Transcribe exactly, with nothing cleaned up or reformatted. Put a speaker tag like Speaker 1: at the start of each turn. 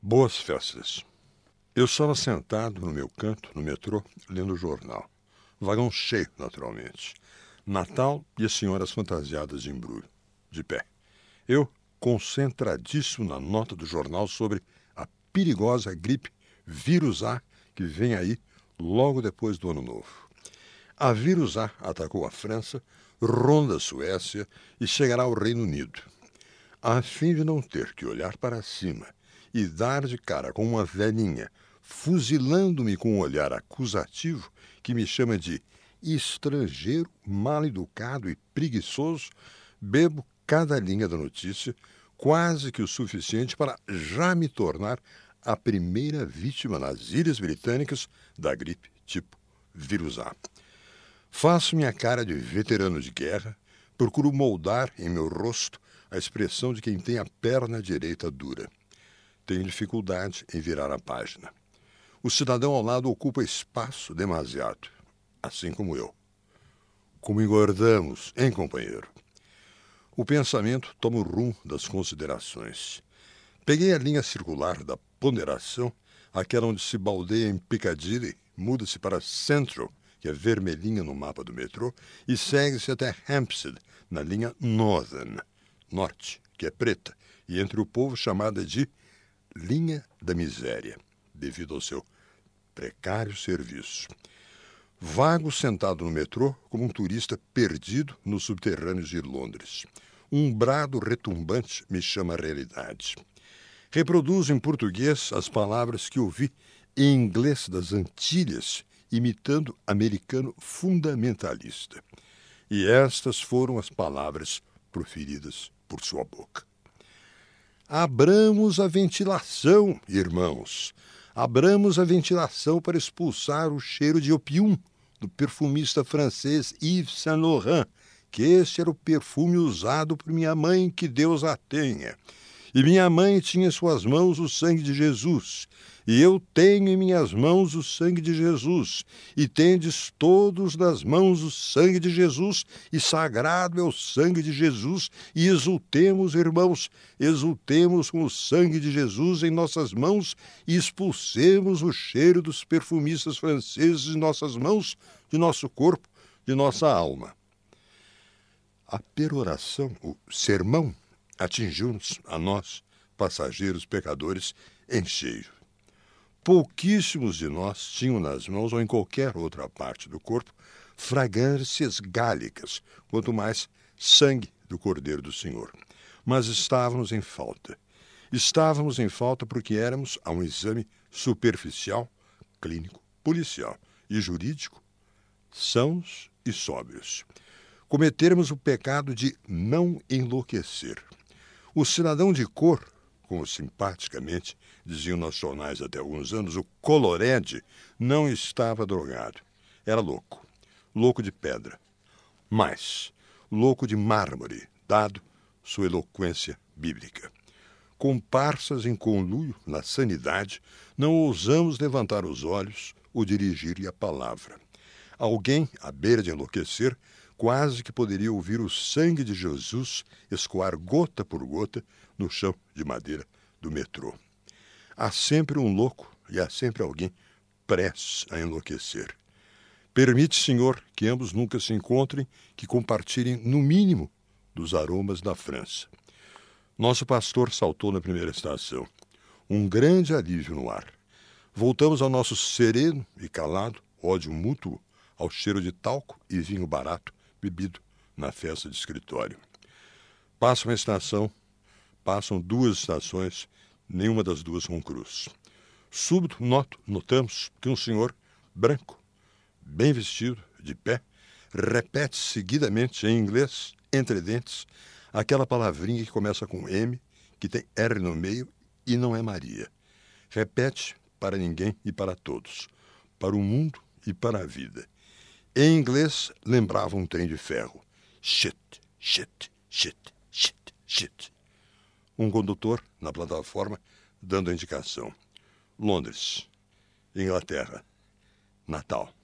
Speaker 1: Boas festas. Eu estava sentado no meu canto, no metrô, lendo o jornal. Vagão cheio, naturalmente. Natal e as senhoras fantasiadas de embrulho, de pé. Eu, concentradíssimo na nota do jornal sobre a perigosa gripe vírus A que vem aí logo depois do Ano Novo. A vírus A atacou a França, ronda a Suécia e chegará ao Reino Unido. A fim de não ter que olhar para cima e dar de cara com uma velhinha, fuzilando-me com um olhar acusativo que me chama de estrangeiro, mal-educado e preguiçoso, bebo cada linha da notícia, quase que o suficiente para já me tornar a primeira vítima nas Ilhas Britânicas da gripe tipo vírus A. Faço minha cara de veterano de guerra, procuro moldar em meu rosto a expressão de quem tem a perna direita dura. Tenho dificuldade em virar a página. O cidadão ao lado ocupa espaço demasiado, assim como eu. Como engordamos, hein, companheiro? O pensamento toma o rumo das considerações. Peguei a linha circular da ponderação, aquela onde se baldeia em Piccadilly, muda-se para Central, que é vermelhinha no mapa do metrô, e segue-se até Hampstead, na linha Northern, norte, que é preta, e entre o povo chamada de linha da miséria, devido ao seu precário serviço. Vago sentado no metrô como um turista perdido nos subterrâneos de Londres. Um brado retumbante me chama à realidade. Reproduzo em português as palavras que ouvi em inglês das Antilhas, imitando americano fundamentalista. E estas foram as palavras proferidas por sua boca. Abramos a ventilação, irmãos. Abramos a ventilação para expulsar o cheiro de opium do perfumista francês Yves Saint Laurent, que este era o perfume usado por minha mãe, que Deus a tenha. E minha mãe tinha em suas mãos o sangue de Jesus, e eu tenho em minhas mãos o sangue de Jesus, e tendes todos nas mãos o sangue de Jesus, e sagrado é o sangue de Jesus, e exultemos, irmãos, exultemos com o sangue de Jesus em nossas mãos, e expulsemos o cheiro dos perfumistas franceses de nossas mãos, de nosso corpo, de nossa alma. A peroração, o sermão, atingiu-nos, a nós, passageiros pecadores, em cheio. Pouquíssimos de nós tinham nas mãos ou em qualquer outra parte do corpo fragrâncias gálicas, quanto mais sangue do Cordeiro do Senhor. Mas estávamos em falta. Estávamos em falta porque éramos, a um exame superficial, clínico, policial e jurídico, sãos e sóbrios. Cometermos o pecado de não enlouquecer. O cidadão de cor, como simpaticamente diziam nos jornais até alguns anos, o colorede, não estava drogado. Era louco. Louco de pedra. Mas louco de mármore, dado sua eloquência bíblica. Comparsas em conluio na sanidade, não ousamos levantar os olhos ou dirigir-lhe a palavra. Alguém, à beira de enlouquecer, quase que poderia ouvir o sangue de Jesus escoar gota por gota no chão de madeira do metrô. Há sempre um louco e há sempre alguém prestes a enlouquecer. Permite, Senhor, que ambos nunca se encontrem, que compartilhem, no mínimo, dos aromas da França. Nosso pastor saltou na primeira estação. Um grande alívio no ar. Voltamos ao nosso sereno e calado ódio mútuo ao cheiro de talco e vinho barato bebido na festa de escritório. Passa uma estação, passam duas estações, nenhuma das duas com cruz. Súbito, noto, notamos que um senhor branco, bem vestido, de pé, repete seguidamente em inglês, entre dentes, aquela palavrinha que começa com M, que tem R no meio e não é Maria. Repete para ninguém e para todos, para o mundo e para a vida. Em inglês, lembrava um trem de ferro. Shit, shit, shit, shit, shit. Um condutor na plataforma dando a indicação. Londres, Inglaterra, Natal.